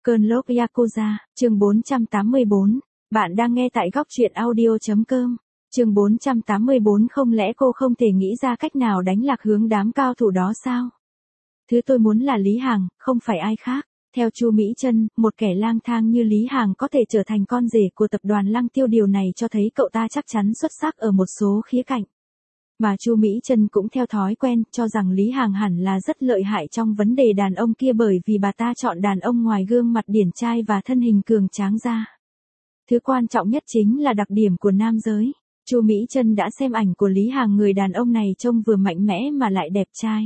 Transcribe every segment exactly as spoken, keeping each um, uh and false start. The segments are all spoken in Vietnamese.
Cơn lốc Yakuza, chương bốn trăm tám mươi bốn. Bạn đang nghe tại góc truyện audio.com. Chương bốn trăm tám mươi bốn. Không lẽ cô không thể nghĩ ra cách nào đánh lạc hướng đám cao thủ đó sao? Thứ tôi muốn là Lý Hằng, không phải ai khác. Theo Chu Mỹ Chân, một kẻ lang thang như Lý Hằng có thể trở thành con rể của tập đoàn Lăng Tiêu, điều này cho thấy cậu ta chắc chắn xuất sắc ở một số khía cạnh. Mà Chu Mỹ Chân cũng theo thói quen cho rằng Lý Hằng hẳn là rất lợi hại trong vấn đề đàn ông kia, bởi vì bà ta chọn đàn ông ngoài gương mặt điển trai và thân hình cường tráng ra. Thứ quan trọng nhất chính là đặc điểm của nam giới. Chu Mỹ Chân đã xem ảnh của Lý Hằng, người đàn ông này trông vừa mạnh mẽ mà lại đẹp trai.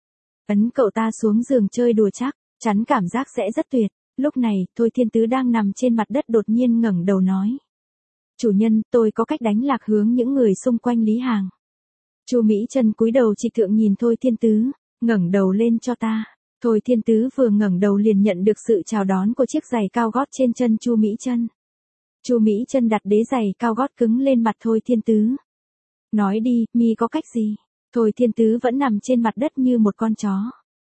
Ấn cậu ta xuống giường chơi đùa chắc, chắn cảm giác sẽ rất tuyệt. Lúc này, Thôi Thiên Tứ đang nằm trên mặt đất đột nhiên ngẩng đầu nói: "Chủ nhân, tôi có cách đánh lạc hướng những người xung quanh Lý Hằng." Chu Mỹ Chân cúi đầu trịch thượng nhìn Thôi Thiên Tứ, ngẩng đầu lên cho ta. Thôi Thiên Tứ vừa ngẩng đầu liền nhận được sự chào đón của chiếc giày cao gót trên chân Chu Mỹ Chân. Chu Mỹ Chân đặt đế giày cao gót cứng lên mặt Thôi Thiên Tứ. "Nói đi, mi có cách gì?" Thôi Thiên Tứ vẫn nằm trên mặt đất như một con chó.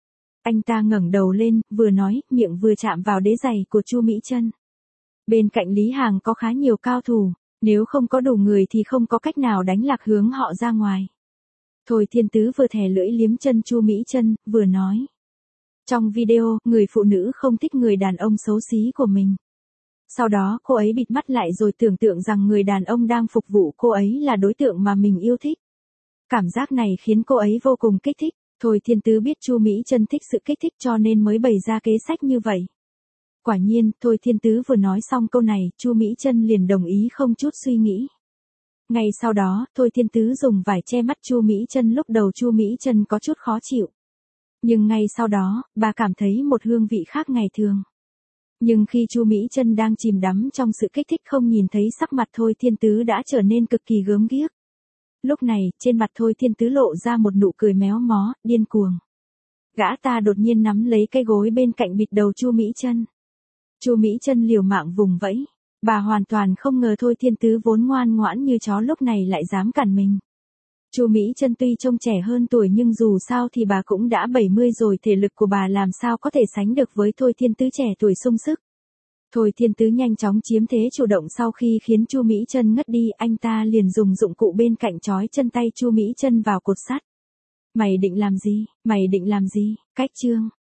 Anh ta ngẩng đầu lên, vừa nói, miệng vừa chạm vào đế giày của Chu Mỹ Chân. Bên cạnh Lý Hằng có khá nhiều cao thủ, nếu không có đủ người thì không có cách nào đánh lạc hướng họ ra ngoài. Thôi Thiên Tứ vừa thè lưỡi liếm chân Chu Mỹ Chân, vừa nói: "Trong video, người phụ nữ không thích người đàn ông xấu xí của mình. Sau đó cô ấy bịt mắt lại rồi tưởng tượng rằng người đàn ông đang phục vụ cô ấy là đối tượng mà mình yêu thích. Cảm giác này khiến cô ấy vô cùng kích thích." Thôi Thiên Tứ biết Chu Mỹ Chân thích sự kích thích cho nên mới bày ra kế sách như vậy. Quả nhiên, Thôi Thiên Tứ vừa nói xong câu này, Chu Mỹ Chân liền đồng ý không chút suy nghĩ. Ngay sau đó, Thôi Thiên Tứ dùng vải che mắt Chu Mỹ Chân. Lúc đầu Chu Mỹ Chân có chút khó chịu. Nhưng ngay sau đó, bà cảm thấy một hương vị khác ngày thường. Nhưng khi Chu Mỹ Chân đang chìm đắm trong sự kích thích, không nhìn thấy sắc mặt Thôi Thiên Tứ đã trở nên cực kỳ gớm ghiếc. Lúc này, trên mặt Thôi Thiên Tứ lộ ra một nụ cười méo mó, điên cuồng. Gã ta đột nhiên nắm lấy cây gối bên cạnh bịt đầu Chu Mỹ Chân. Chu Mỹ Chân liều mạng vùng vẫy. Bà hoàn toàn không ngờ Thôi Thiên Tứ vốn ngoan ngoãn như chó lúc này lại dám cản mình. Chu Mỹ Chân tuy trông trẻ hơn tuổi nhưng dù sao thì bà cũng đã bảy mươi rồi, thể lực của bà làm sao có thể sánh được với Thôi Thiên Tứ trẻ tuổi sung sức. Thôi Thiên Tứ nhanh chóng chiếm thế chủ động, sau khi khiến Chu Mỹ Chân ngất đi, anh ta liền dùng dụng cụ bên cạnh trói chân tay Chu Mỹ Chân vào cột sắt. "Mày định làm gì? Mày định làm gì?" Cách chương